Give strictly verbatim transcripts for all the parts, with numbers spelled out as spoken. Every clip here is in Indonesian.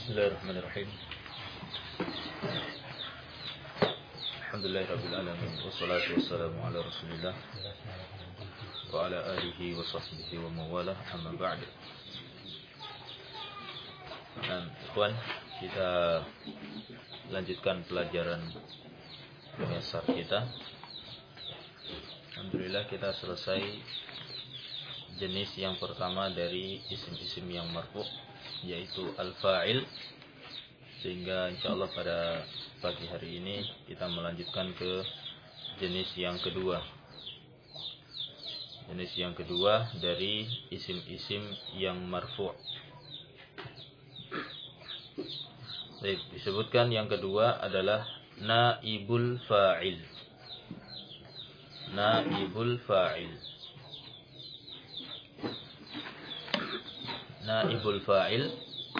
Bismillahirrahmanirrahim. Alhamdulillahirabbil alamin wassalatu wassalamu ala Rasulillah wa ala alihi wa sahbihi wa mawalah, amma ba'd. Dan ikhwan, kita lanjutkan pelajaran Muyassar kita. Alhamdulillah kita selesai jenis yang pertama dari isim-isim yang marfu', yaitu al-fa'il. Sehingga insyaallah pada pagi hari ini kita melanjutkan ke jenis yang kedua. Jenis yang kedua dari isim-isim yang marfu'. Baik, disebutkan yang kedua adalah naibul fa'il. Naibul fa'il. Naibul fa'il.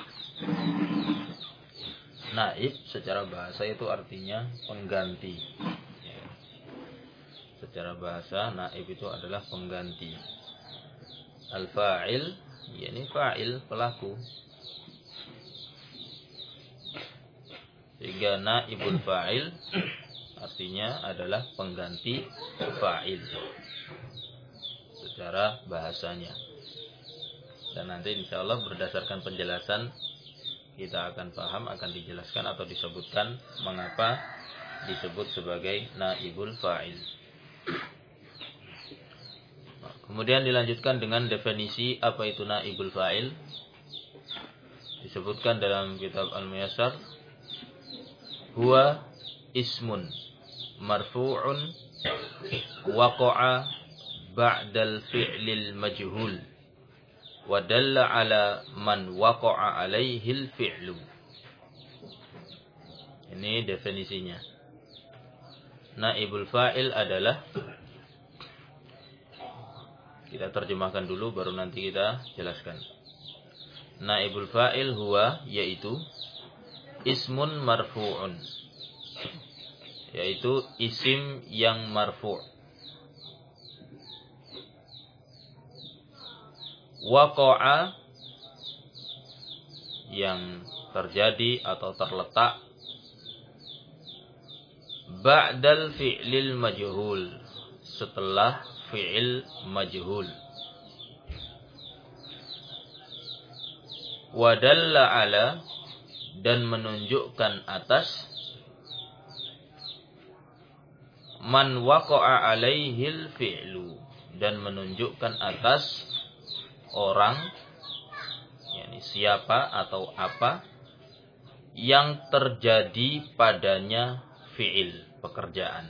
Naib secara bahasa itu artinya pengganti. Secara bahasa naib itu adalah pengganti. Al-fa'il, yakni fa'il, pelaku. Sehingga naibul fa'il artinya adalah pengganti fa'il secara bahasanya. Dan nanti insyaallah berdasarkan penjelasan kita akan paham, akan dijelaskan atau disebutkan mengapa disebut sebagai naibul fa'il. Kemudian dilanjutkan dengan definisi apa itu naibul fa'il. Disebutkan dalam kitab Al-Muyassar, huwa ismun marfu'un waqa'a ba'dal fi'lil majhul wa dalla ala man waqa'a alaihil fi'lu. Ini definisinya. Naibul fa'il adalah, kita terjemahkan dulu baru nanti kita jelaskan. Naibul fa'il huwa, yaitu ismun marfu'un, yaitu isim yang marfu'. Waqa'a, yang terjadi atau terletak ba'dal fi'lil majhul, setelah fi'il majhul. Wa dalla ala, dan menunjukkan atas man waqa'a alaihil fi'lu, dan menunjukkan atas orang, yakni siapa atau apa yang terjadi padanya fi'il, pekerjaan.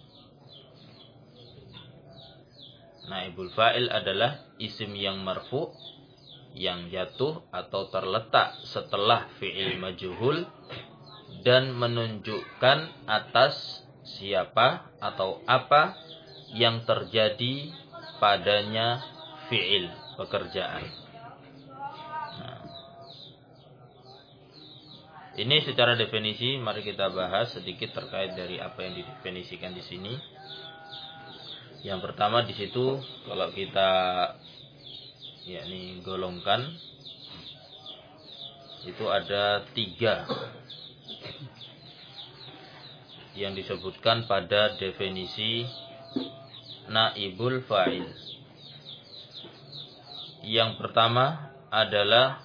Naibul fa'il adalah isim yang marfu', yang jatuh atau terletak setelah fi'il majhul dan menunjukkan atas siapa atau apa yang terjadi padanya fi'il, pekerjaan. Nah, ini secara definisi, mari kita bahas sedikit terkait dari apa yang didefinisikan di sini. Yang pertama di situ, kalau kita yakni golongkan, itu ada tiga yang disebutkan pada definisi naibul fa'il. Yang pertama adalah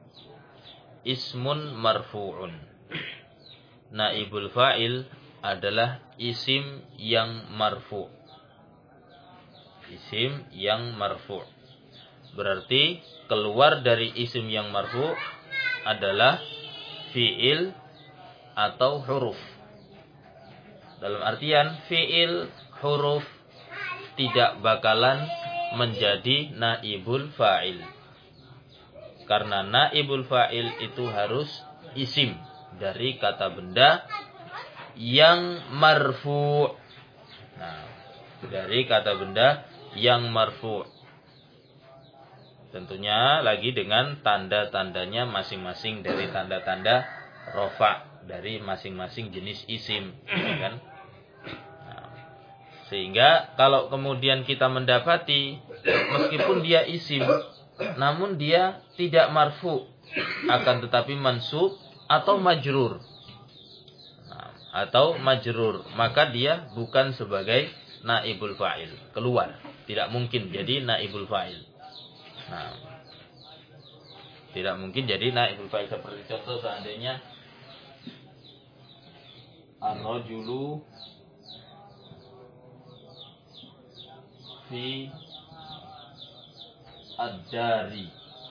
ismun marfu'un. Naibul fa'il adalah isim yang marfu'. Isim yang marfu'. Berarti keluar dari isim yang marfu' adalah fi'il atau huruf. Dalam artian fi'il, huruf tidak bakalan menjadi naibul fa'il. Karena naibul fa'il itu harus isim dari kata benda yang marfu'. Nah, dari kata benda yang marfu'. Tentunya lagi dengan tanda-tandanya masing-masing dari tanda-tanda rofa dari masing-masing jenis isim, kan? Nah, sehingga kalau kemudian kita mendapati meskipun dia isim namun dia tidak marfu, akan tetapi mansub atau majrur. Nah, atau majrur, maka dia bukan sebagai naibul fa'il, keluar. Tidak mungkin jadi naibul fa'il. Nah, tidak mungkin jadi naibul fa'il. Seperti contoh seandainya ar-rajulu fi ad-dari.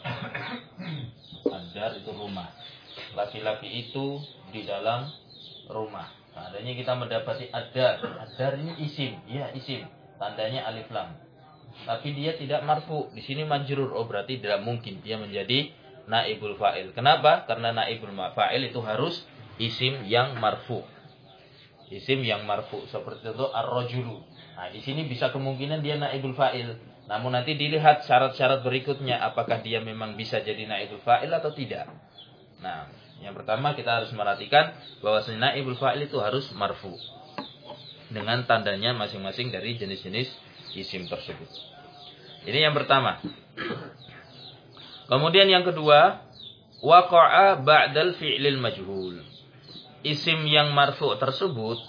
Ad-dar itu rumah. Laki-laki itu di dalam rumah. Tandanya kita mendapati ad-dar. Ad-dar ini isim, ya isim. Tandanya alif lam. Tapi dia tidak marfu. Di sini majrur. Oh, berarti tidak mungkin dia menjadi naibul fa'il. Kenapa? Karena naibul fa'il itu harus isim yang marfu. Isim yang marfu. Seperti itu ar-rajulu. Nah, di sini bisa kemungkinan dia naibul fa'il. Namun nanti dilihat syarat-syarat berikutnya, apakah dia memang bisa jadi naibul fa'il atau tidak. Nah, yang pertama kita harus merhatikan bahwa naibul fa'il itu harus marfu dengan tandanya masing-masing dari jenis-jenis isim tersebut. Ini yang pertama. Kemudian yang kedua, waqa'a ba'dal fi'lil majhul. Isim yang marfu tersebut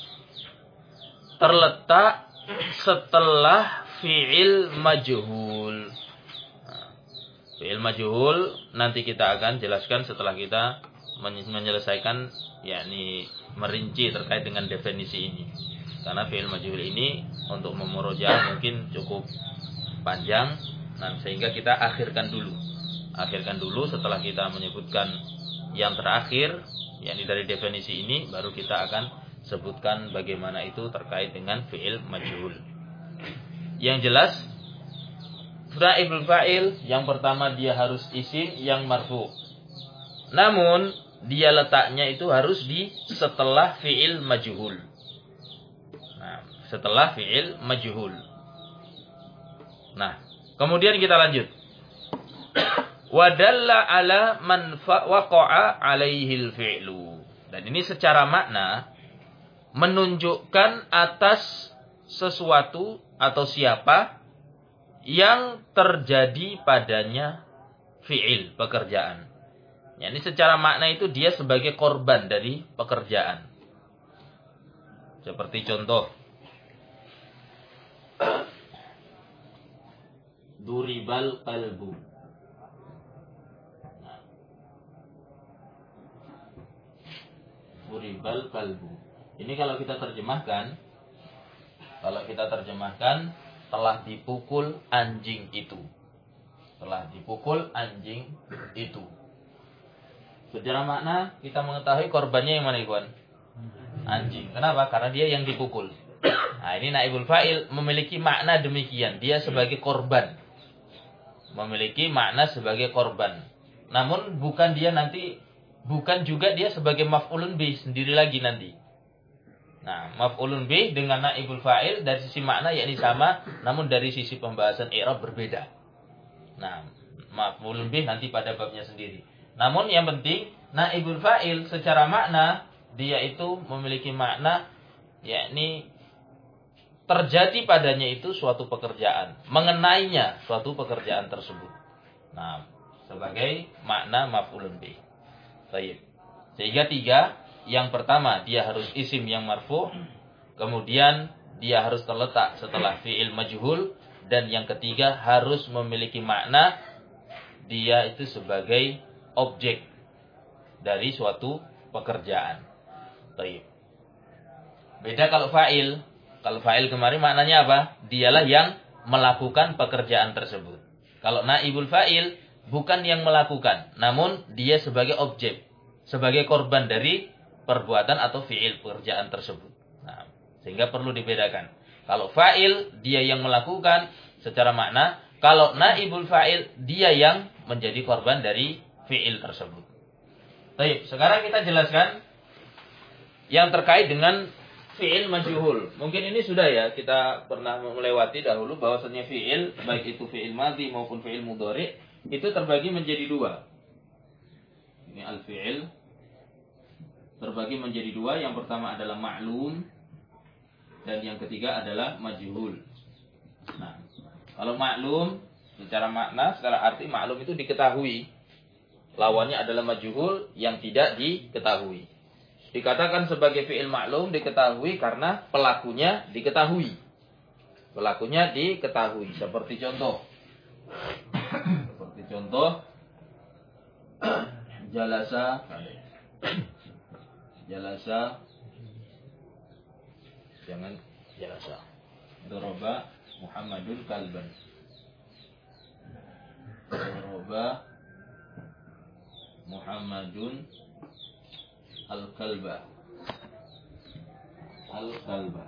terletak setelah fi'il majhul. Nah, fi'il majhul nanti kita akan jelaskan setelah kita menyelesaikan, yakni merinci terkait dengan definisi ini. Karena fi'il majhul ini untuk memurojaah mungkin cukup panjang, nah sehingga kita akhirkan dulu. Akhirkan dulu setelah kita menyebutkan yang terakhir, yakni dari definisi ini, baru kita akan sebutkan bagaimana itu terkait dengan fi'il majhul. Yang jelas, naibul fa'il yang pertama dia harus isim yang marfu. Namun dia letaknya itu harus di setelah fi'il majhul. Nah, setelah fi'il majhul. Nah, kemudian kita lanjut. Wadalla ala man waqa'a alaihil fi'lu. Dan ini secara makna menunjukkan atas sesuatu atau siapa yang terjadi padanya fi'il, pekerjaan. Ya, ini secara makna itu dia sebagai korban dari pekerjaan. Seperti contoh, duribal qalbu. Nah, duribal qalbu. Ini kalau kita terjemahkan, kalau kita terjemahkan, telah dipukul anjing itu. Telah dipukul anjing itu. Secara makna kita mengetahui korbannya yang mana, Ikhwan? Anjing. Kenapa? Karena dia yang dipukul. Nah, ini naibul fa'il memiliki makna demikian. Dia sebagai korban. Memiliki makna sebagai korban. Namun bukan dia nanti, bukan juga dia sebagai maf'ulun bih sendiri lagi nanti. Nah, maf'ulun bih dengan naibul fa'il dari sisi makna yakni sama, namun dari sisi pembahasan i'rab berbeda. Nah, maf'ulun bih nanti pada babnya sendiri. Namun yang penting naibul fa'il secara makna dia itu memiliki makna yakni terjadi padanya itu suatu pekerjaan, mengenainya suatu pekerjaan tersebut. Nah, sebagai makna maf'ulun bih. Baik. Sehingga tiga. Yang pertama, dia harus isim yang marfu. Kemudian, dia harus terletak setelah fi'il majhul. Dan yang ketiga, harus memiliki makna. Dia itu sebagai objek dari suatu pekerjaan. Baik. Beda kalau fa'il. Kalau fa'il kemarin maknanya apa? Dialah yang melakukan pekerjaan tersebut. Kalau naibul fa'il, bukan yang melakukan. Namun, dia sebagai objek. Sebagai korban dari perbuatan atau fi'il pekerjaan tersebut. Nah, sehingga perlu dibedakan. Kalau fa'il dia yang melakukan secara makna, kalau naibul fa'il dia yang menjadi korban dari fi'il tersebut. Baik, sekarang kita jelaskan yang terkait dengan fi'il majhul. Mungkin ini sudah ya kita pernah melewati dahulu bahwasanya fi'il baik itu fi'il madhi maupun fi'il mudhari itu terbagi menjadi dua. Ini al-fi'il terbagi menjadi dua. Yang pertama adalah ma'lum dan yang ketiga adalah majhul. Nah, kalau ma'lum secara makna, secara arti ma'lum itu diketahui. Lawannya adalah majhul yang tidak diketahui. Dikatakan sebagai fi'il maklum diketahui karena pelakunya diketahui. Pelakunya diketahui. Seperti contoh. Seperti contoh. Jalasa. Jalasa. Jangan jalasa. Doroba Muhammadun kalban. Doroba Muhammadun al-kalba. Al-kalba.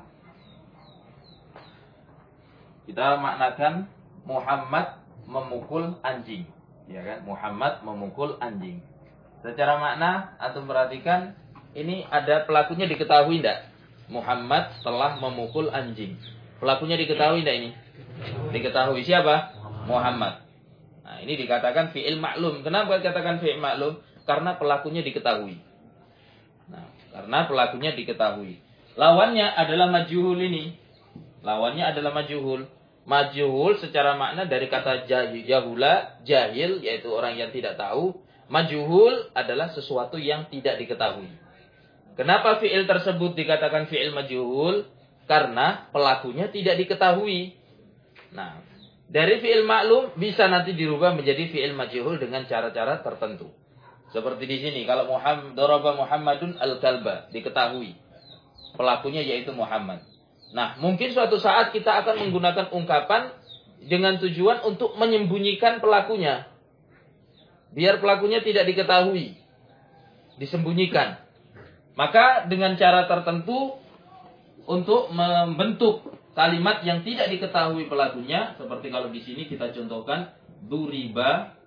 Kita maknakan Muhammad memukul anjing. Ya kan? Muhammad memukul anjing. Secara makna antum perhatikan ini ada pelakunya diketahui tidak? Muhammad telah memukul anjing. Pelakunya diketahui tidak ini? Diketahui siapa? Muhammad. Nah, ini dikatakan fi'il maklum. Kenapa dikatakan fi'il maklum? Karena pelakunya diketahui. Nah, karena pelakunya diketahui. Lawannya adalah majhul ini. Lawannya adalah majhul. Majhul secara makna dari kata jahula, jahil, yaitu orang yang tidak tahu. Majhul adalah sesuatu yang tidak diketahui. Kenapa fi'il tersebut dikatakan fi'il majhul? Karena pelakunya tidak diketahui. Nah, dari fi'il maklum bisa nanti dirubah menjadi fi'il majhul dengan cara-cara tertentu. Seperti di sini, kalau Muhammad daraba Muhammadun al-kalba, diketahui. Pelakunya yaitu Muhammad. Nah, mungkin suatu saat kita akan menggunakan ungkapan dengan tujuan untuk menyembunyikan pelakunya. Biar pelakunya tidak diketahui. Disembunyikan. Maka dengan cara tertentu untuk membentuk kalimat yang tidak diketahui pelakunya, seperti kalau di sini kita contohkan duriba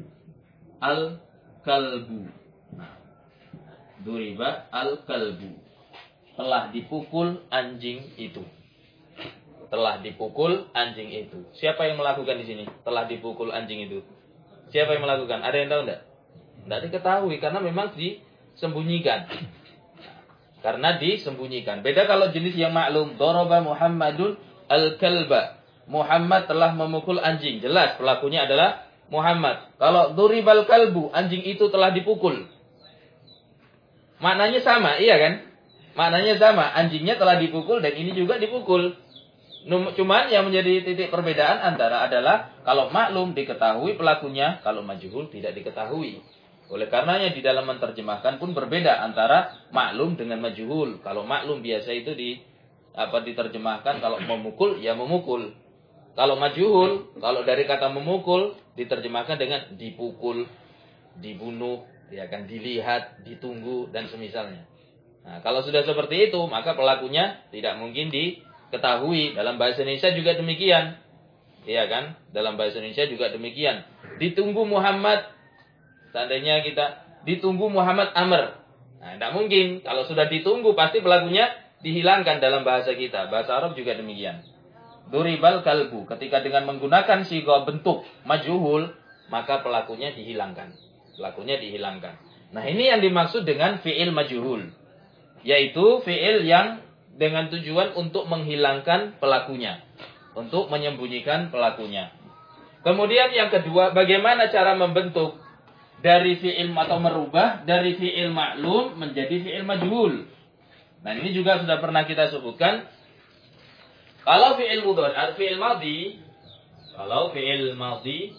al-kalbu. Nah, duriba al-kalbu. Telah dipukul anjing itu. Telah dipukul anjing itu. Siapa yang melakukan di sini? Telah dipukul anjing itu. Siapa yang melakukan? Ada yang tahu enggak? Enggak diketahui karena memang disembunyikan. Karena disembunyikan. Beda kalau jenis yang maklum. Daraba Muhammadun al-kalba. Muhammad telah memukul anjing. Jelas pelakunya adalah Muhammad. Kalau duribal kalbu, anjing itu telah dipukul. Maknanya sama, iya kan? Maknanya sama. Anjingnya telah dipukul dan ini juga dipukul. Cuman yang menjadi titik perbedaan antara adalah kalau maklum diketahui pelakunya, kalau majhul tidak diketahui. Oleh karenanya di dalam menerjemahkan pun berbeda antara maklum dengan majhul. Kalau maklum biasa itu di apa diterjemahkan kalau memukul ya memukul. Kalau majhul, kalau dari kata memukul diterjemahkan dengan dipukul, dibunuh, ya kan dilihat, ditunggu dan semisalnya. Nah, kalau sudah seperti itu, maka pelakunya tidak mungkin diketahui. Dalam bahasa Indonesia juga demikian. Iya kan? Dalam bahasa Indonesia juga demikian. Ditunggu Muhammad. Seandainya kita ditunggu Muhammad Amr. Nah, tidak mungkin. Kalau sudah ditunggu, pasti pelakunya dihilangkan dalam bahasa kita. Bahasa Arab juga demikian. Duribal kalbu. Ketika dengan menggunakan siga bentuk majhul, maka pelakunya dihilangkan. Pelakunya dihilangkan. Nah, ini yang dimaksud dengan fi'il majhul. Yaitu fi'il yang dengan tujuan untuk menghilangkan pelakunya. Untuk menyembunyikan pelakunya. Kemudian yang kedua, bagaimana cara membentuk dari fi'il atau merubah dari fi'il maklum menjadi fi'il majhul. Nah, ini juga sudah pernah kita sebutkan. Kalau fi'il mudhari, fi'il madhi, kalau fi'il madhi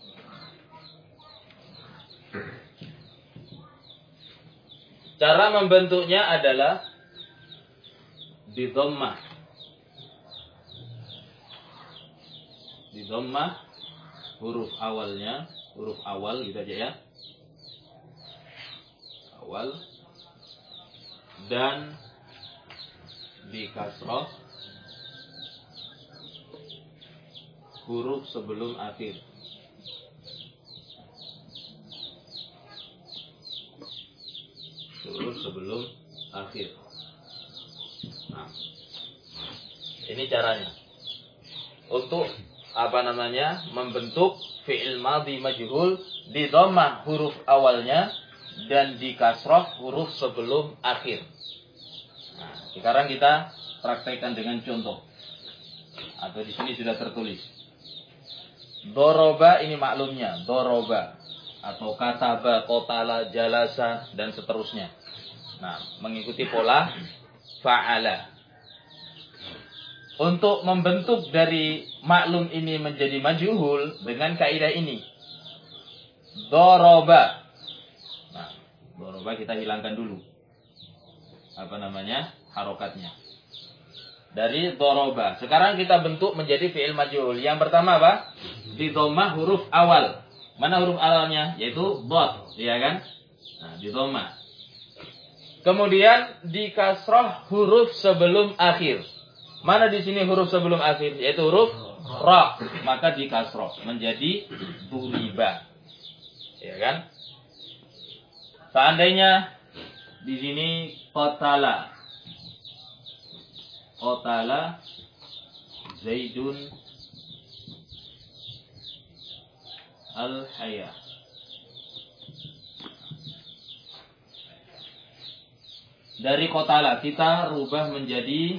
cara membentuknya adalah di dhammah. Di dhammah huruf awalnya, huruf awal gitu aja ya. Awal dan di kasroh huruf sebelum akhir. Huruf sebelum akhir. Nah, ini caranya. Untuk apa namanya? Membentuk fi'il madhi majhul di dhammah huruf awalnya dan di kasroh huruf sebelum akhir. Nah, sekarang kita praktekkan dengan contoh. Atau di sini sudah tertulis. Doroba ini maklumnya. Doroba. atau kataba, qatala, jalasa, dan seterusnya. Nah, mengikuti pola fa'ala. Untuk membentuk dari maklum ini menjadi majhul dengan kaidah ini. Doroba. Nah, doroba kita hilangkan dulu. Apa namanya? Harokatnya. Dari doroba. Sekarang kita bentuk menjadi fi'il majhul. Yang pertama apa? Di dhammah huruf awal. Mana huruf awalnya? Yaitu dhad, ya kan? Nah, di dhammah. Kemudian di kasroh huruf sebelum akhir. Mana di sini huruf sebelum akhir? Yaitu huruf ra. Maka di kasroh menjadi duriba. Ya kan? Seandainya di sini qatala. Qatala Zaidun al-haya. Dari qatala kita rubah menjadi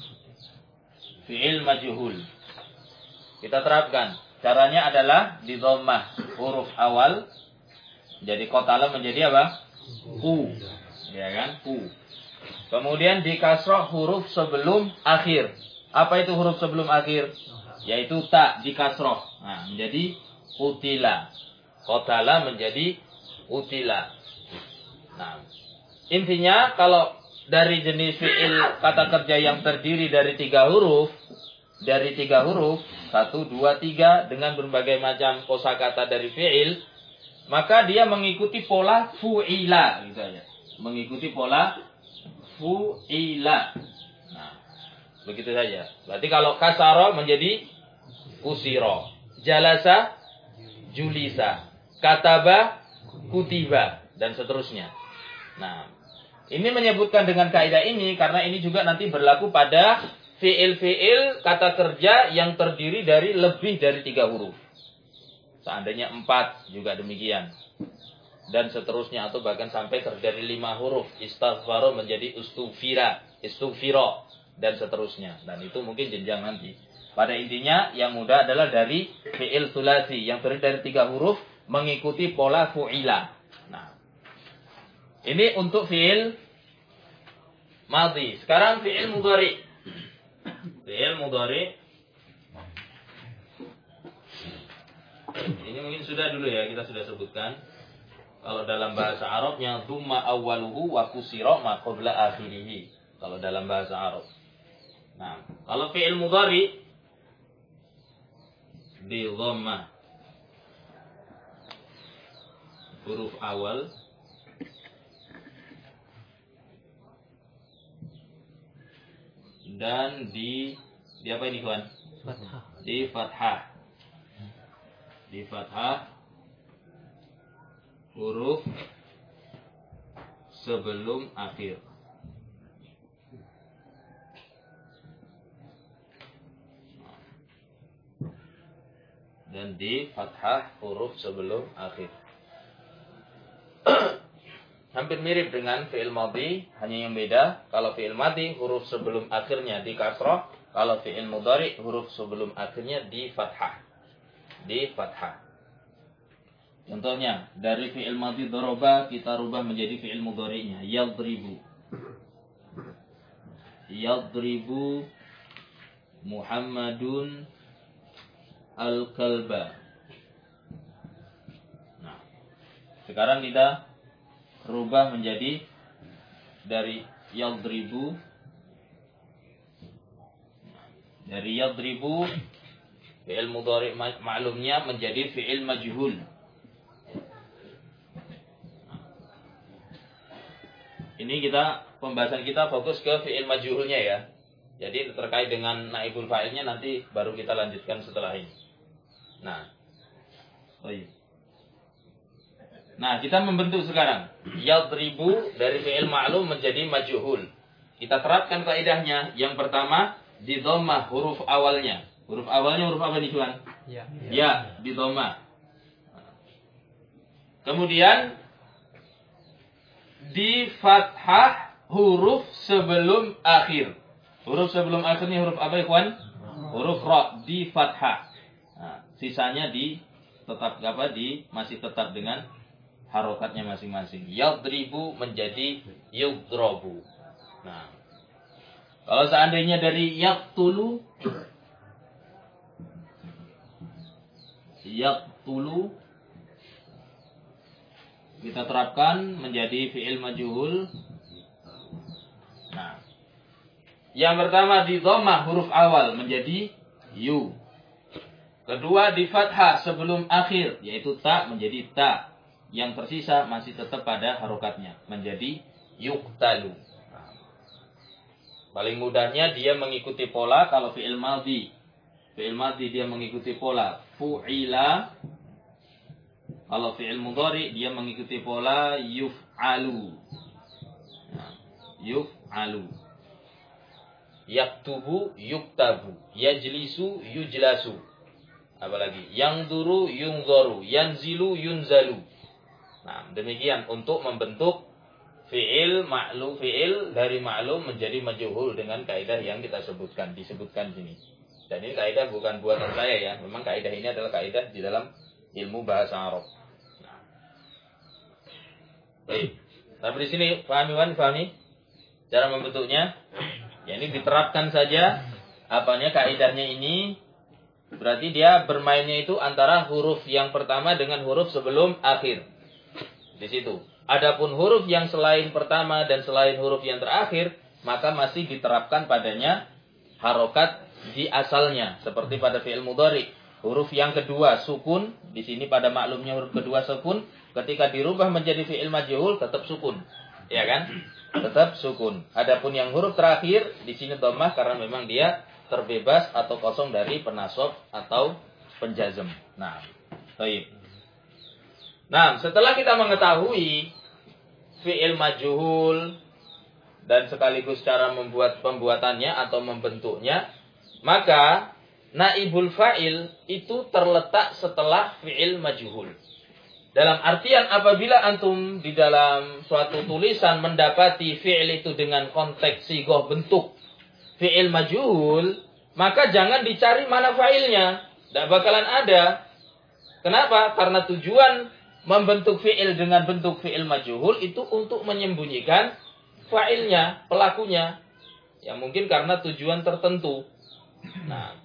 fi'il majhul. Kita terapkan. Caranya adalah di dhammah huruf awal. Jadi qatala menjadi apa? Ku. Ya kan? Ku. Kemudian di kasroh huruf sebelum akhir. Apa itu huruf sebelum akhir? Yaitu ta di kasroh. Nah, menjadi utila. Qatala menjadi utila. Nah, intinya kalau dari jenis fi'il kata kerja yang terdiri dari tiga huruf, dari tiga huruf, satu, dua, tiga, dengan berbagai macam kosakata dari fi'il, maka dia mengikuti pola fu'ila, gitu aja. Mengikuti pola fu'ila. Nah, begitu saja. Berarti kalau kasara menjadi kusiro, jalasa, julisa, kataba, kutiba, dan seterusnya. Nah, ini menyebutkan dengan kaidah ini karena ini juga nanti berlaku pada fi'il-fi'il kata kerja yang terdiri dari lebih dari tiga huruf. Seandainya empat juga demikian. Dan seterusnya atau bahkan sampai terdiri dari lima huruf. Istaghfaro menjadi istughfira, istughfiro, dan seterusnya. Dan itu mungkin jenjang nanti. Pada intinya yang mudah adalah dari fi'il sulasi yang terdiri dari tiga huruf mengikuti pola fu'ila. Nah, ini untuk fi'il madhi. Sekarang fi'il mudhari. Fi'il mudhari. Ini mungkin sudah dulu ya, kita sudah sebutkan. Kalau dalam bahasa Arabnya dzumma awwaluhu wa kusira ma qabla akhirih. Kalau dalam bahasa Arab. Nah, kalau fi'il mudhari di dhamma huruf awal dan di di apa ini kawan? Fathah. Di fathah. Di fathah huruf sebelum akhir. Dan di fathah huruf sebelum akhir. Hampir mirip dengan fi'il madhi, hanya yang beda. Kalau fi'il madhi huruf sebelum akhirnya di kasrah, kalau fi'il mudhari huruf sebelum akhirnya di fathah. Di fathah. Contohnya dari fi'il madhi doroba kita rubah menjadi fi'il mudhari'nya yadribu. Yadribu Muhammadun al-kalba. Nah, sekarang kita rubah menjadi dari yadribu, dari yadribu fi'il mudhari' ma'lumnya menjadi fi'il majhul. Ini kita pembahasan kita fokus ke fi'il majhulnya ya. Jadi terkait dengan naibul fa'ilnya nanti baru kita lanjutkan setelah ini. Nah, oh iya. Nah, kita membentuk sekarang yadribu dari fi'il ma'lum menjadi majhul. Kita terapkan kaidahnya. Yang pertama di dhammah huruf awalnya. Huruf awalnya huruf apa nih, Tuan? Ya. Ya, di dhammah. Kemudian di fathah huruf sebelum akhir. Huruf sebelum akhirnya huruf apa, ikhwan? Huruf ra di fathah. Nah, sisanya di tetap apa di masih tetap dengan harokatnya masing-masing. Yadribu menjadi yudrabu. Nah, kalau seandainya dari yaqtulu, yaqtulu kita terapkan menjadi fi'il majhul. Nah, yang pertama di dhammah huruf awal menjadi yu. Kedua di fathah sebelum akhir yaitu ta menjadi ta. Yang tersisa masih tetap pada harokatnya menjadi yuqtalu. Nah, paling mudahnya dia mengikuti pola kalau fi'il madhi. Fi'il madhi dia mengikuti pola fu'ila. Kalau fi'il mudhari dia mengikuti pola yuf'alu. Nah, yuf'alu. Yaktubu yuktabu, yajlisu yujlasu. Apalagi yangduru yungdharu, yanzilu yunzalu. Nah, demikian untuk membentuk fi'il ma'lum, fi'il dari ma'lum menjadi majhul dengan kaidah yang kita sebutkan, disebutkan sini. Dan ini kaidah bukan buatan saya ya, memang kaidah ini adalah kaidah di dalam ilmu bahasa Arab. Nah. Baik. Tapi di sini pahami Wan, pahami cara membentuknya? Ya, ini diterapkan saja apanya kaidahnya ini. Berarti dia bermainnya itu antara huruf yang pertama dengan huruf sebelum akhir. Di situ. Adapun huruf yang selain pertama dan selain huruf yang terakhir, maka masih diterapkan padanya harokat di asalnya. Seperti pada fi'il mudhari. Huruf yang kedua sukun. Di sini pada maklumnya huruf kedua sukun. Ketika dirubah menjadi fi'il majhul tetap sukun. Ya kan? Tetap sukun. Adapun yang huruf terakhir di sini dhammah karena memang dia terbebas atau kosong dari penasab atau penjazm. Nah, baik. Nah, setelah kita mengetahui fi'il majhul dan sekaligus cara membuat pembuatannya atau membentuknya, maka naibul fa'il itu terletak setelah fi'il majhul. Dalam artian apabila antum di dalam suatu tulisan mendapati fi'il itu dengan konteks sigoh bentuk fi'il majhul, maka jangan dicari mana fa'ilnya. Tidak bakalan ada. Kenapa? Karena tujuan membentuk fi'il dengan bentuk fi'il majhul itu untuk menyembunyikan fa'ilnya, pelakunya. Ya mungkin karena tujuan tertentu. Nah,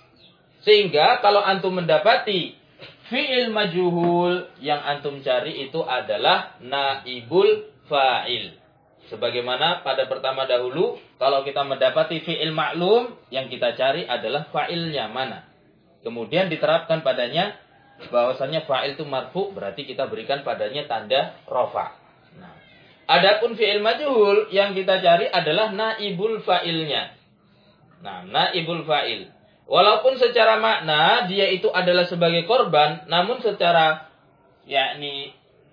sehingga kalau antum mendapati fi'il majhul yang antum cari itu adalah naibul fa'il. Sebagaimana pada pertama dahulu, kalau kita mendapati fi'il maklum, yang kita cari adalah fa'ilnya mana. Kemudian diterapkan padanya bahwasannya fa'il itu marfu, berarti kita berikan padanya tanda rofa. Nah, adapun fi'il majhul yang kita cari adalah naibul fa'ilnya. Nah, naibul fa'il. Walaupun secara makna dia itu adalah sebagai korban, namun secara yakni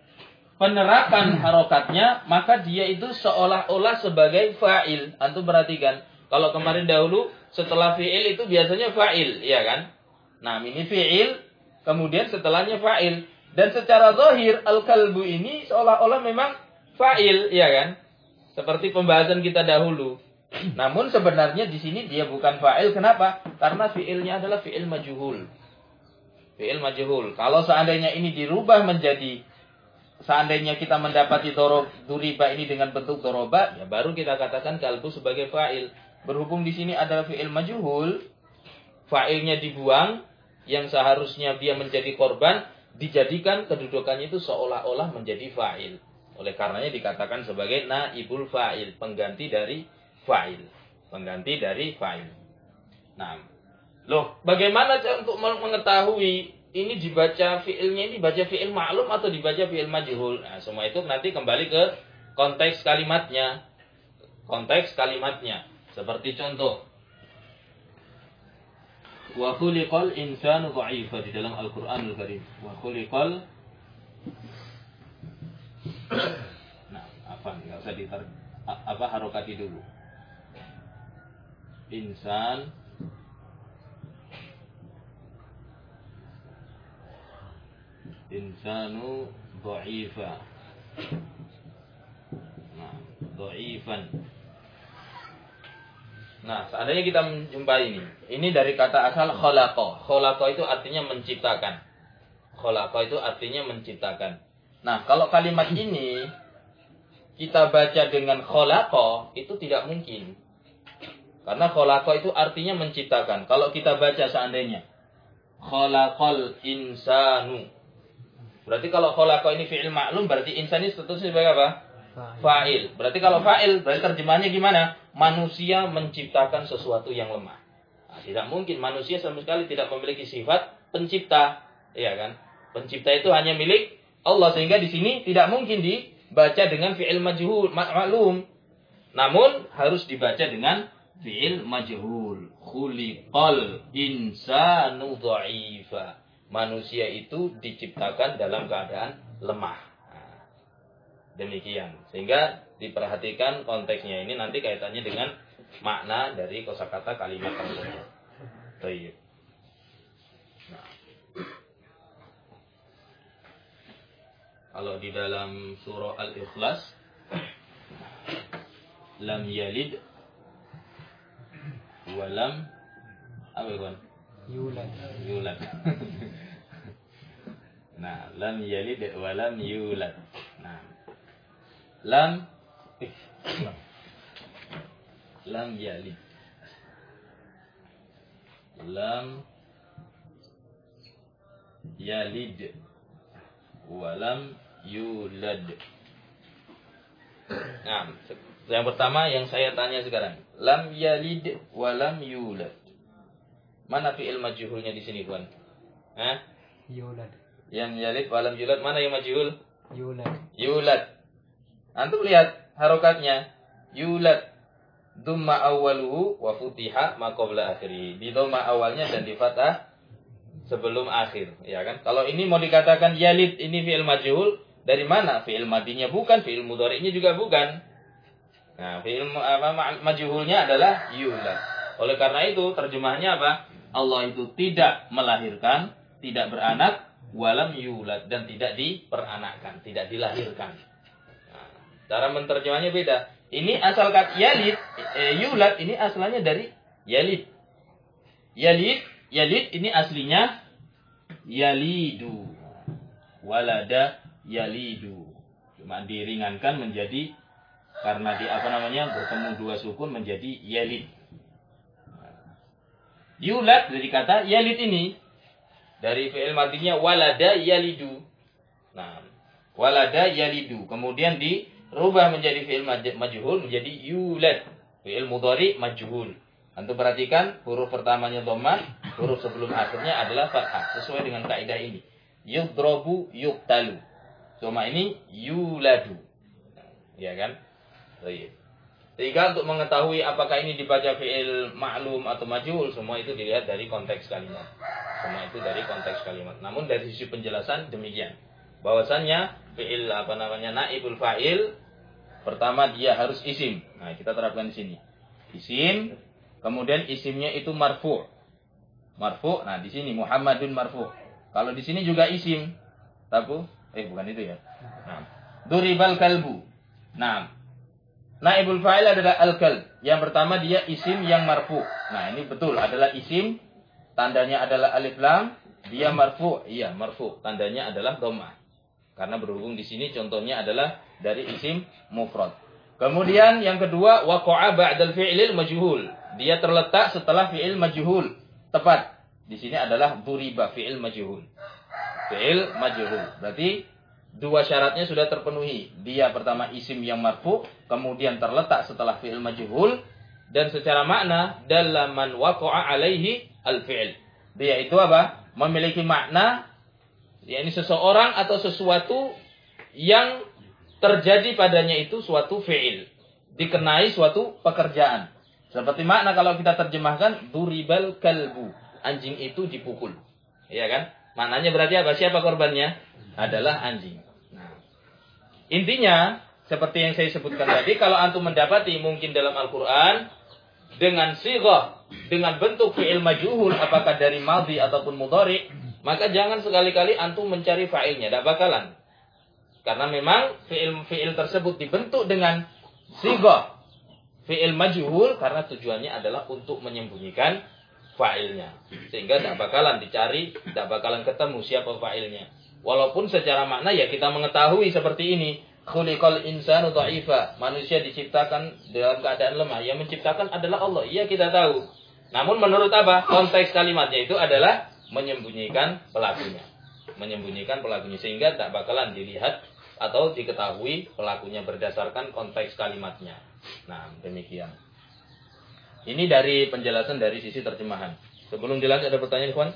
penerapan harokatnya, maka dia itu seolah-olah sebagai fa'il. Antum perhatikan, kalau kemarin dahulu setelah fi'il itu biasanya fa'il, ya kan? Nah, ini fi'il, kemudian setelahnya fa'il. Dan secara zahir al-kalbu ini seolah-olah memang fa'il, ya kan? Seperti pembahasan kita dahulu. Namun sebenarnya di sini dia bukan fa'il. Kenapa? Karena fi'ilnya adalah fi'il majhul. Fi'il majhul. Kalau seandainya ini dirubah menjadi, seandainya kita mendapati dorob, duriba ini dengan bentuk doroba, ya baru kita katakan kalbu sebagai fa'il. Berhubung di sini adalah fi'il majhul, fa'ilnya dibuang, yang seharusnya dia menjadi korban, dijadikan kedudukannya itu seolah-olah menjadi fa'il. Oleh karenanya dikatakan sebagai naibul fa'il, pengganti dari fa'il. Pengganti dari fa'il. Nah, loh, bagaimana untuk mengetahui ini dibaca fi'ilnya ini dibaca fi'il ma'lum atau dibaca fi'il majhul? Nah, semua itu nanti kembali ke konteks kalimatnya. Konteks kalimatnya. Seperti contoh. Wa khuliqal insanu dha'ifa di dalam Al-Qur'anul Karim. Wa khuliqal Nah, apa enggak usah ditarik apa harokati dulu. Insan insanu dha'ifa. Nah, dha'ifan. Nah, seandainya kita menjumpai ini. Ini dari kata asal khalaqa. Khalaqa itu artinya menciptakan. Khalaqa itu artinya menciptakan. Nah, kalau kalimat ini kita baca dengan khalaqa itu tidak mungkin. Karena khalaqa itu artinya menciptakan. Kalau kita baca seandainya khalaqal insanu. Berarti kalau khalaqa ini fi'il ma'lum, berarti insan ini statusnya sebagai apa? Fa'il. Berarti kalau fa'il, berarti terjemahannya gimana? Manusia menciptakan sesuatu yang lemah. Nah, tidak mungkin manusia sama sekali tidak memiliki sifat pencipta. Iya kan? Pencipta itu hanya milik Allah, sehingga di sini tidak mungkin dibaca dengan fi'il majhul ma'lum. Namun harus dibaca dengan fi'il majhul. Khuliqal insanu dha'ifa. Manusia itu diciptakan dalam keadaan lemah. Nah, demikian. Sehingga diperhatikan konteksnya ini nanti kaitannya dengan makna dari kosakata kalimat tersebut. Baik. Nah. Kalau di dalam surah Al-Ikhlas, lam yalid walam apa kan? Yulad. Yulad. Nah, lam yalid walam yulad. Nah, lam lam yalid. Lam yalid walam yulad. Nah, yang pertama yang saya tanya sekarang, lam yalid walam yulad. Mana fi'il majhulnya di sini, Tuan? Hah? Yulad. Yang yalid walam yulad, mana yang majhul? Yulad. Yulad. Antum lihat harokatnya. Yulad. Dhamma awwaluhu wa futiha ma qabla akhirih. Di dhamma awalnya dan di fathah sebelum akhir, ya kan? Kalau ini mau dikatakan yalid, ini fi'il majhul, dari mana? Fi'il madinya bukan, fi'il mudhari'nya juga bukan. Nah, fi'il apa majhulnya adalah yulad. Oleh karena itu terjemahnya apa? Allah itu tidak melahirkan, tidak beranak, walam yulad, dan tidak diperanakkan, tidak dilahirkan. Nah, cara menterjemahnya beda. Ini asal kata yalid, eh, yulad ini asalnya dari yalid. Yalid, yalid ini aslinya yalidu. Walada yalidu. Cuma diringankan menjadi, karena di apa namanya bertemu dua sukun menjadi yalid. Yulad dari kata yalid ini dari fi'il madinya walada yalidu. Nah, walada yalidu kemudian dirubah menjadi fi'il majhul menjadi yulad, fi'il mudhari majhul. Antum perhatikan huruf pertamanya dhammah, huruf sebelum akhirnya adalah fathah sesuai dengan kaidah ini. Yudrabu yuqtalu. Cuma ini yuladu. Ya kan? Baik. Sehingga untuk mengetahui apakah ini dibaca fi'il ma'lum atau majhul, semua itu dilihat dari konteks kalimat. Semua itu dari konteks kalimat. Namun dari sisi penjelasan demikian. Bahwasannya fi'il apa namanya naibul fa'il, pertama dia harus isim. Nah, kita terapkan di sini. Isim, kemudian isimnya itu marfu'. Marfu'. Nah, di sini Muhammadun marfu'. Kalau di sini juga isim. Tapi eh bukan itu ya. Nah, duribal kalbu. Nah, naibul fa'il adalah al-kalb. Yang pertama dia isim yang marfu. Nah, ini betul adalah isim, tandanya adalah alif lam, dia marfu. Iya, marfu. Tandanya adalah dhammah. Karena berhubung di sini contohnya adalah dari isim mufrad. Kemudian yang kedua waqa'a ba'dal fi'lil majhul. Dia terletak setelah fi'il majhul. Tepat. Di sini adalah duriba fi'il majhul. Fi'il majhul. Berarti dua syaratnya sudah terpenuhi. Dia pertama isim yang marfu, kemudian terletak setelah fi'il majhul, dan secara makna dalam man waqa'a alaihi al-fi'il. Dia itu apa? Memiliki makna, yakni seseorang atau sesuatu yang terjadi padanya itu suatu fi'il, dikenai suatu pekerjaan. Seperti makna kalau kita terjemahkan duribal kalbu, anjing itu dipukul. Iya kan? Maknanya berarti apa? Siapa korbannya? Adalah anjing. Intinya, seperti yang saya sebutkan tadi, kalau antum mendapati mungkin dalam Al-Quran, dengan sighah, dengan bentuk fi'il majhul, apakah dari madhi ataupun mudhari, maka jangan sekali-kali antum mencari fa'ilnya, tidak bakalan. Karena memang fi'il-fi'il tersebut dibentuk dengan sighah fi'il majhul, karena tujuannya adalah untuk menyembunyikan fa'ilnya. Sehingga tidak bakalan dicari, tidak bakalan ketemu siapa fa'ilnya. Walaupun secara makna ya kita mengetahui seperti ini. Khuliqal insanu dha'ifa. Manusia diciptakan dalam keadaan lemah. Yang menciptakan adalah Allah. Iya kita tahu. Namun menurut apa? Konteks kalimatnya itu adalah menyembunyikan pelakunya. Menyembunyikan pelakunya. Sehingga tak bakalan dilihat atau diketahui pelakunya berdasarkan konteks kalimatnya. Nah, demikian. Ini dari penjelasan dari sisi terjemahan. Sebelum dilanjut ada pertanyaan, Ikhwan?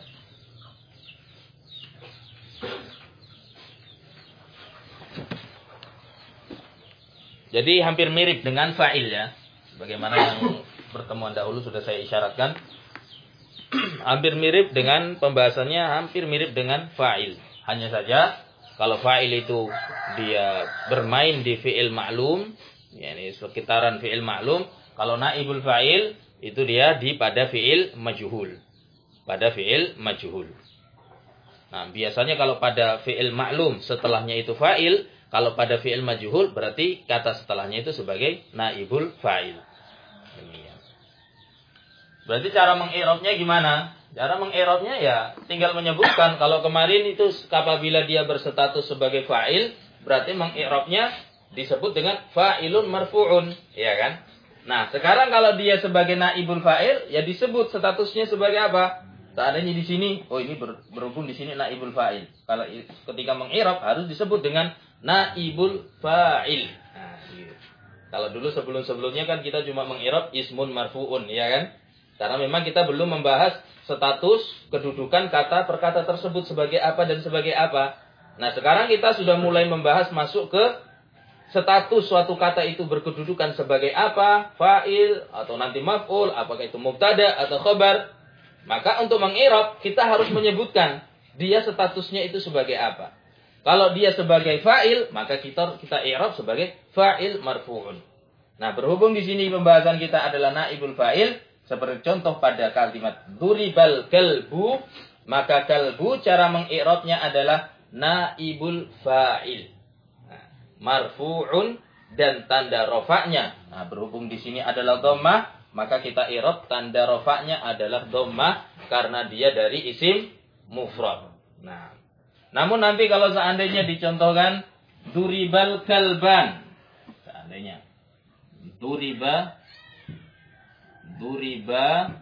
Jadi hampir mirip dengan fa'il ya. Bagaimana yang pertemuan dahulu sudah saya isyaratkan. Hampir mirip dengan pembahasannya, hampir mirip dengan fa'il. Hanya saja kalau fa'il itu dia bermain di fi'il ma'lum, yakni sekitaran fi'il ma'lum. Kalau naibul fa'il itu dia di pada fi'il majhul. Pada fi'il majhul. Nah, biasanya kalau pada fi'il ma'lum setelahnya itu fa'il, kalau pada fi'il majhul berarti kata setelahnya itu sebagai naibul fa'il. Berarti cara mengi'rabnya gimana? Cara mengi'rabnya ya tinggal menyebutkan. Kalau kemarin itu apabila dia berstatus sebagai fa'il, berarti mengi'rabnya disebut dengan fa'ilun marfu'un, ya kan? Nah, sekarang kalau dia sebagai naibul fa'il, ya disebut statusnya sebagai apa? Seandainya di sini, oh ini ber, berhubung di sini naibul fa'il. Kalau ketika mengi'rab harus disebut dengan naibul fa'il. Nah, gitu. Kalau dulu sebelum-sebelumnya kan kita cuma mengi'rab ismun marfu'un, ya kan? Karena memang kita belum membahas status kedudukan kata per kata tersebut sebagai apa dan sebagai apa. Nah, sekarang kita sudah mulai membahas masuk ke status suatu kata itu berkedudukan sebagai apa, fa'il atau nanti maf'ul, apakah itu mubtada atau khabar. Maka untuk mengi'rab kita harus menyebutkan dia statusnya itu sebagai apa. Kalau dia sebagai fa'il, maka kita kita i'rab sebagai fa'il marfu'un. Nah, berhubung di sini pembahasan kita adalah naibul fa'il, seperti contoh pada kalimat duribal kalbu, maka kalbu cara mengi'rabnya adalah naibul fa'il. Nah, marfu'un dan tanda rafa'nya. Nah, berhubung di sini adalah dhammah, maka kita i'rab tanda rafa'nya adalah dhammah karena dia dari isim mufrad. Nah, namun nanti kalau seandainya dicontohkan duribal kalban, seandainya duriba duriba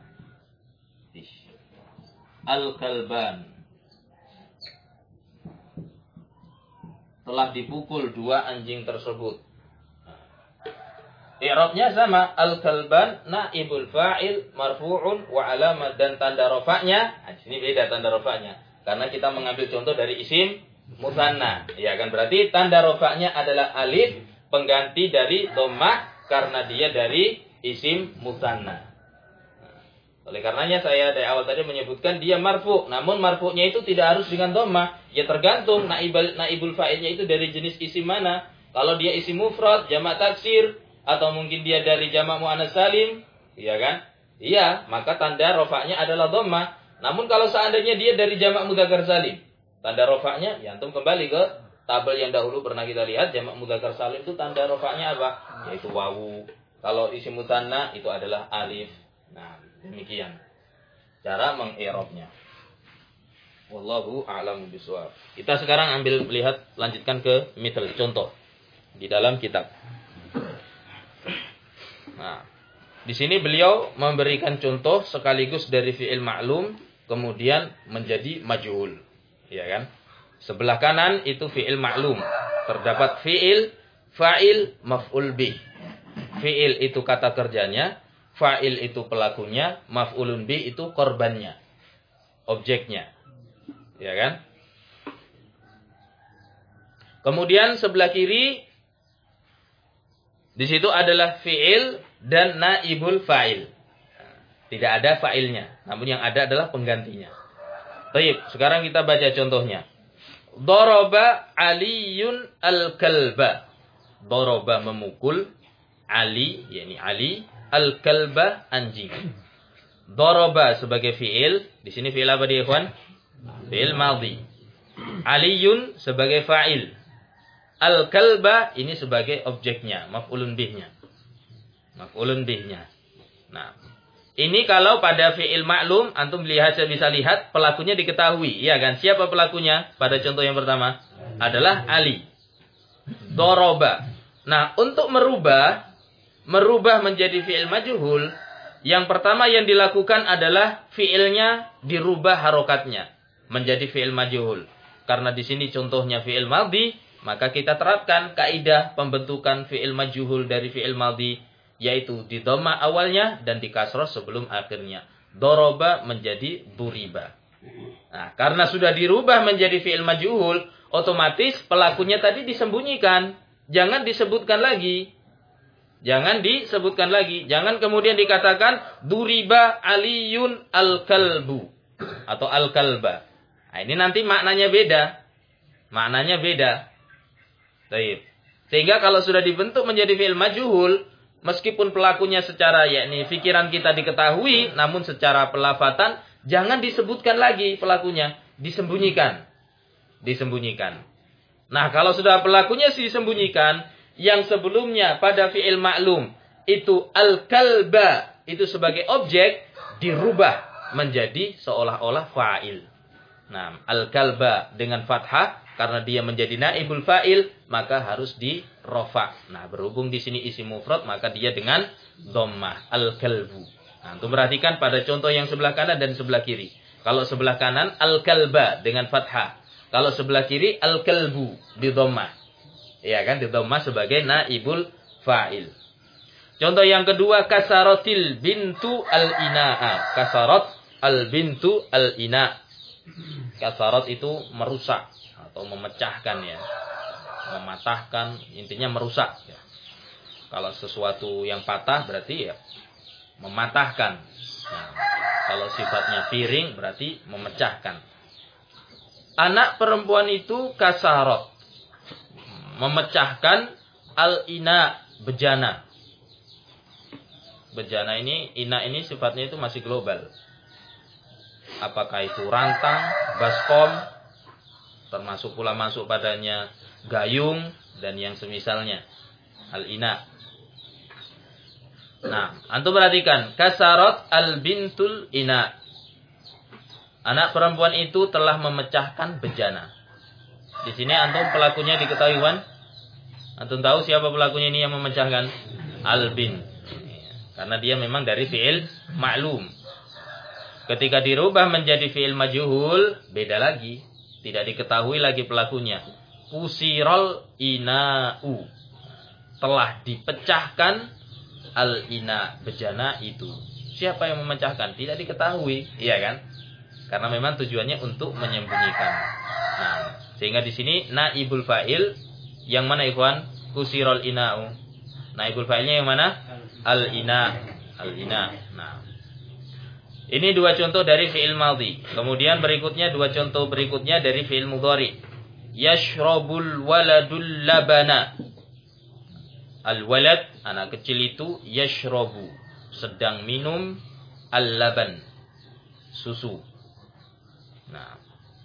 al-kalban, telah dipukul dua anjing tersebut. I'rabnya sama, al-kalban naibul fa'il marfu'un wa alamat, dan tanda rafa'nya, nah, di sini beda tanda rafa'nya karena kita mengambil contoh dari isim mutsanna. Ya kan, berarti tanda rafa'nya adalah alif pengganti dari dhammah karena dia dari isim mutsanna. Oleh karenanya saya dari awal tadi menyebutkan dia marfu, namun marfu'nya itu tidak harus dengan dhammah. Ya tergantung naibul, naibul fa'ilnya itu dari jenis isim mana. Kalau dia isim mufrad, jamak taksir, atau mungkin dia dari jamak muannats salim, iya kan? Iya, maka tanda rafa'nya adalah dhammah. Namun kalau seandainya dia dari jamak mudzakkar salim, tanda rafa'nya ya antum kembali ke tabel yang dahulu pernah kita lihat, jamak mudzakkar salim itu tanda rafa'nya apa? Yaitu wawu. Kalau isim mutsanna itu adalah alif. Nah, demikian cara mengi'rabnya. Wallahu a'lamu bishawab. Kita sekarang ambil lihat, lanjutkan ke misal contoh di dalam kitab. Nah, di sini beliau memberikan contoh sekaligus dari fi'il ma'lum kemudian menjadi majhul, ya kan? Sebelah kanan itu fi'il ma'lum, terdapat fi'il, fa'il, maf'ul bih. Fi'il itu kata kerjanya, fa'il itu pelakunya, maf'ulun bih itu korbannya, objeknya, ya kan? Kemudian sebelah kiri di situ adalah fi'il dan naibul fa'il. Tidak ada fa'ilnya, namun yang ada adalah penggantinya. Baik, sekarang kita baca contohnya. Daraba Aliyun al-kalba. Daraba memukul Ali, yakni Ali, al-kalba anjing. Daraba sebagai fi'il, di sini fi'il apa dia, ikhwan? Fi'il madhi. Aliyun sebagai fa'il. Al-kalba ini sebagai objeknya, maf'ulun bihnya. Maf'ulun bihnya. Nah, Ini kalau pada fi'il maklum, antum lihat, saya bisa lihat, pelakunya diketahui. Iya kan? Siapa pelakunya? Pada contoh yang pertama. Adalah Ali. Doroba. Nah, untuk merubah, merubah menjadi fi'il majhul, yang pertama yang dilakukan adalah fi'ilnya dirubah harokatnya. Menjadi fi'il majhul. Karena di sini contohnya fi'il madhi, maka kita terapkan kaidah pembentukan fi'il majhul dari fi'il madhi, yaitu di dhamma awalnya dan di kasroh sebelum akhirnya. Doroba menjadi duriba. Nah, karena sudah dirubah menjadi fi'il majhul, otomatis pelakunya tadi disembunyikan. Jangan disebutkan lagi. Jangan disebutkan lagi. Jangan kemudian dikatakan duriba aliyun al-kalbu. Atau al-kalba. Nah, ini nanti maknanya beda. Maknanya beda. Baik. Sehingga kalau sudah dibentuk menjadi fi'il majhul, meskipun pelakunya secara yakni pikiran kita diketahui, namun secara pelafatan jangan disebutkan lagi pelakunya, disembunyikan. Disembunyikan. Nah, kalau sudah pelakunya disembunyikan, yang sebelumnya pada fi'il maklum itu al-kalba, itu sebagai objek, dirubah menjadi seolah-olah fa'il. Nah, al-kalba dengan fathah karena dia menjadi naibul fa'il, maka harus di rofa. Nah, berhubung di sini isi mufrad, maka dia dengan dhammah, al-kalbu. Nah, untuk perhatikan pada contoh yang sebelah kanan dan sebelah kiri. Kalau sebelah kanan al-kalba dengan fathah. Kalau sebelah kiri al-kalbu di dhammah. Ya kan, di dhammah sebagai naibul fa'il. Contoh yang kedua, kasaratil bintu al-ina'a. Kasarat al-bintu al-ina'. Kasarat itu merusak atau memecahkan ya, mematahkan, intinya merusak ya. Kalau sesuatu yang patah berarti ya mematahkan. Nah, kalau sifatnya piring berarti memecahkan. Anak perempuan itu kasarat, memecahkan al-ina, bejana. Bejana ini, ina ini sifatnya itu masih global. Apakah itu rantang, baskom, termasuk pula masuk padanya gayung dan yang semisalnya. Al-ina. Nah, antum perhatikan, kasarat al-bintul ina. Anak perempuan itu telah memecahkan bejana. Di sini antum pelakunya diketahui, kan? Antum tahu siapa pelakunya ini yang memecahkan? Al-bin. Karena dia memang dari fi'il maklum. Ketika dirubah menjadi fi'il majhul, beda lagi. Tidak diketahui lagi pelakunya. Kusirol ina'u. Telah dipecahkan al-ina, bejana itu. Siapa yang memecahkan? Tidak diketahui. Iya kan? Karena memang tujuannya untuk menyembunyikan. Nah, sehingga di sini naibul fa'il. Yang mana ikhwan? Kusirol ina'u. Naibul fa'ilnya yang mana? Al-ina. Al-ina. Nah. Ini dua contoh dari fi'il madhi. Kemudian berikutnya dua contoh berikutnya dari fi'il mudhari. Yashrabul waladul labana. Al-walad, anak kecil itu, yashrabu, sedang minum al-laban, susu. Nah,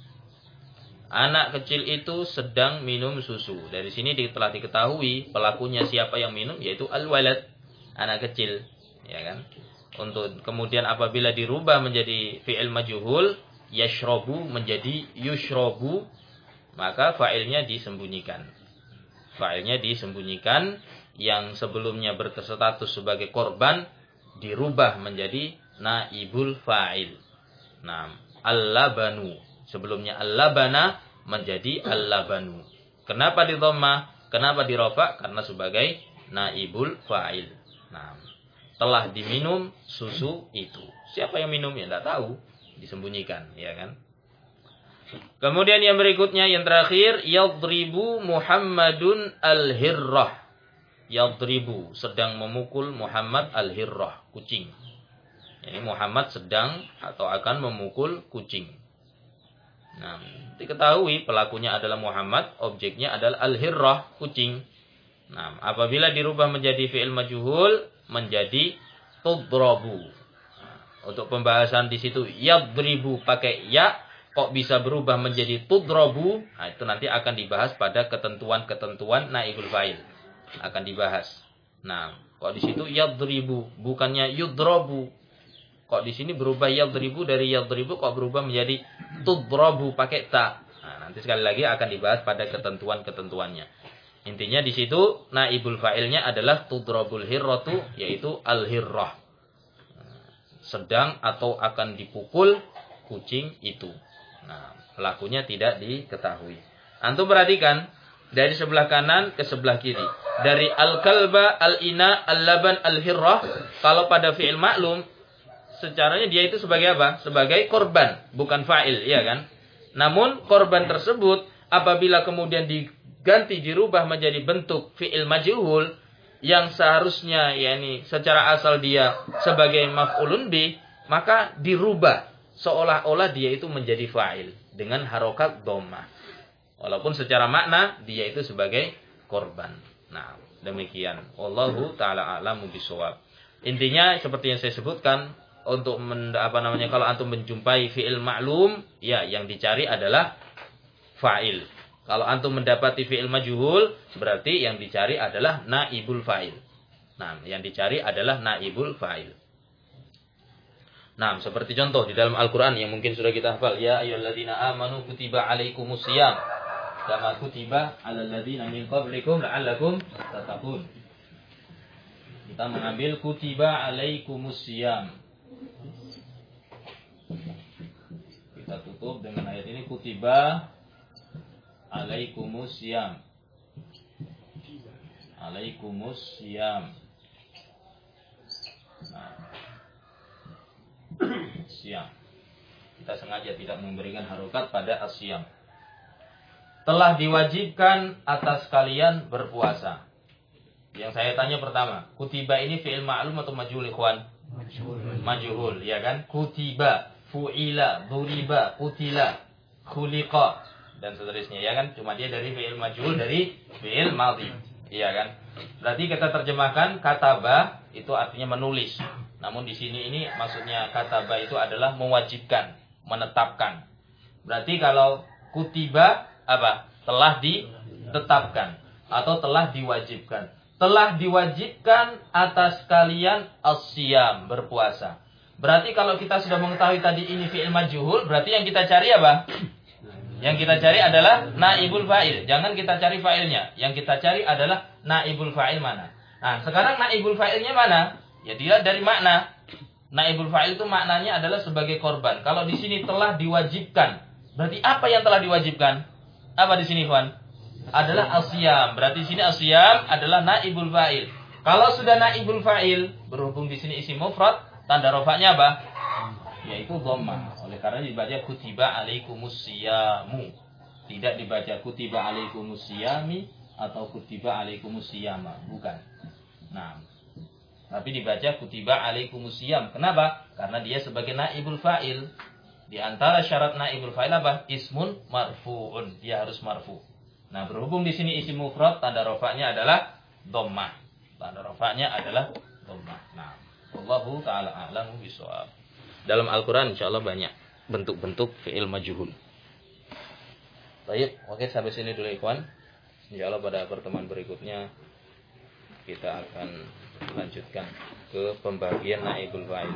anak kecil itu sedang minum susu. Dari sini telah diketahui pelakunya siapa yang minum, yaitu al-walad, anak kecil, ya kan? Untuk kemudian apabila dirubah menjadi fi'il majhul, yashrabu menjadi yushrabu, maka fa'ilnya disembunyikan. Fa'ilnya disembunyikan, yang sebelumnya berstatus sebagai korban dirubah menjadi naibul fa'il. Nah, al-labanu, sebelumnya al-labana menjadi al-labanu. Kenapa di dhamma? Kenapa di rafa? Karena sebagai naibul fa'il. Nah, telah diminum susu itu. Siapa yang minum? Ya tidak tahu, disembunyikan, ya kan? Kemudian yang berikutnya, yang terakhir, yadribu Muhammadun al-hirrah. Yadribu, sedang memukul Muhammad al-hirrah, kucing. Ini Muhammad sedang atau akan memukul kucing. Nah, diketahui pelakunya adalah Muhammad, objeknya adalah al-hirrah, kucing. Nah, apabila dirubah menjadi fi'il majhul, menjadi tudrabu. Nah, untuk pembahasan di situ, yadribu pakai ya, kok bisa berubah menjadi tudrabu? Nah, itu nanti akan dibahas pada ketentuan-ketentuan naibul fa'il. Akan dibahas. Nah, kok di situ yadribu bukannya yudrabu. Kok di sini berubah yadribu dari yadribu kok berubah menjadi tudrabu pakai ta. Nah, nanti sekali lagi akan dibahas pada ketentuan-ketentuannya. Intinya di situ naibul fa'ilnya adalah tudrabul hirratu, yaitu al-hirrah. Sedang atau akan dipukul kucing itu. Nah, pelakunya tidak diketahui. Antum perhatikan dari sebelah kanan ke sebelah kiri. Dari al-kalba, al-ina, al-laban, al-hirrah. Kalau pada fi'il maklum, secaranya dia itu sebagai apa? Sebagai korban, bukan fa'il, ya kan? Namun korban tersebut apabila kemudian diganti, dirubah menjadi bentuk fi'il majhul yang seharusnya yakni secara asal dia sebagai maf'ulun bih, maka dirubah seolah-olah dia itu menjadi fa'il dengan harokat dhammah. Walaupun secara makna dia itu sebagai korban. Nah, demikian. Wallahu taala a'lamu bishawab. Intinya seperti yang saya sebutkan, untuk men, apa namanya kalau antum menjumpai fi'il ma'lum, ya yang dicari adalah fa'il. Kalau antum mendapati fi'il majhul, berarti yang dicari adalah naibul fa'il. Nah, yang dicari adalah naibul fa'il. Nah, seperti contoh di dalam Al-Qur'an yang mungkin sudah kita hafal, ya ayyuhalladzina amanu kutiba alaikumusiyam kama kutiba alal ladzina min qablikum la'allakum tattaqun. Kita mengambil kutiba alaikumusiyam. Kita tutup dengan ayat ini, kutiba alaikumusiyam. Alaikumusiyam. Nah. Siam. Kita sengaja tidak memberikan harokat pada asyam. Telah diwajibkan atas kalian berpuasa. Yang saya tanya pertama, kutiba ini fi'il ma'lum atau majhul ikhwan? Majhul. Majhul, ya kan? Kutiba, fu'ila, duriba, kutila, khuliqa dan seterusnya, ya kan? Cuma dia dari fi'il majhul, dari fi'il madhi, iya kan? Berarti kita terjemahkan kataba itu artinya menulis. Namun di sini ini maksudnya kataba itu adalah mewajibkan, menetapkan. Berarti kalau kutiba apa? Telah ditetapkan atau telah diwajibkan. Telah diwajibkan atas kalian as-siyam, berpuasa. Berarti kalau kita sudah mengetahui tadi ini fi'il majhul, berarti yang kita cari apa? Yang kita cari adalah naibul fa'il. Jangan kita cari fa'ilnya. Yang kita cari adalah naibul fa'il mana. Nah, sekarang naibul fa'ilnya mana? Ya dilihat dari makna. Naibul fa'il itu maknanya adalah sebagai korban. Kalau di sini telah diwajibkan, berarti apa yang telah diwajibkan? Apa di sini, Ikhwan? Adalah asyam. Berarti di sini asyam adalah naibul fa'il. Kalau sudah naibul fa'il, berhubung di sini isim mufrad, tanda rafa'nya apa? Yaitu dhammah. Oleh karena dibaca kutiba alaikumusyamu. Tidak dibaca kutiba alaikumusyami atau kutiba alaikumusiyama. Bukan. Nah, tapi dibaca kutiba alaikumusyam. Kenapa? Karena dia sebagai naibul fa'il. Di antara syarat naibul fa'il apa? Ismun marfu'un. Dia harus marfu'. Nah, berhubung di sini isim mufrad, tanda rafa'nya adalah dhammah. Tanda rafa'nya adalah dhammah. Nah, wallahu ta'ala a'lamu bishawab. Dalam Al-Qur'an insyaallah banyak bentuk-bentuk fi'il majhul. Baik, oke sampai sini dulu ikhwan. Insyaallah pada pertemuan berikutnya kita akan lanjutkan ke pembagian naibul fa'il.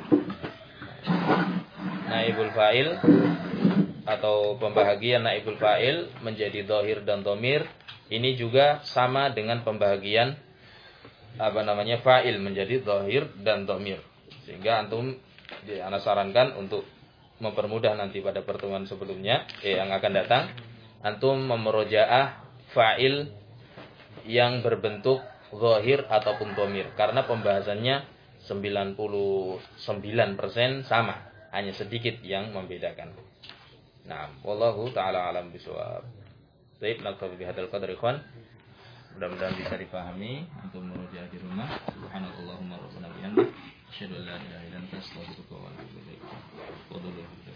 Naibul fa'il atau pembahagian naibul fa'il menjadi dhahir dan dhamir ini juga sama dengan pembahagian apa namanya fa'il menjadi dhahir dan dhamir. Sehingga antum ana sarankan untuk mempermudah nanti pada pertemuan sebelumnya eh, yang akan datang antum memurojaah fa'il yang berbentuk zahir ataupun dhamir karena pembahasannya sembilan puluh sembilan persen sama, hanya sedikit yang membedakan. Nah, wallahu taala alam bisawab. Baik, naktabi bihadzal qadri ikhwan. Mudah-mudahan bisa dipahami untuk merujuk di rumah. Subhanallahumma rabbana bihamdika asyhadu an la ilaha illa anta astaghfiruka wa atubu ilaik.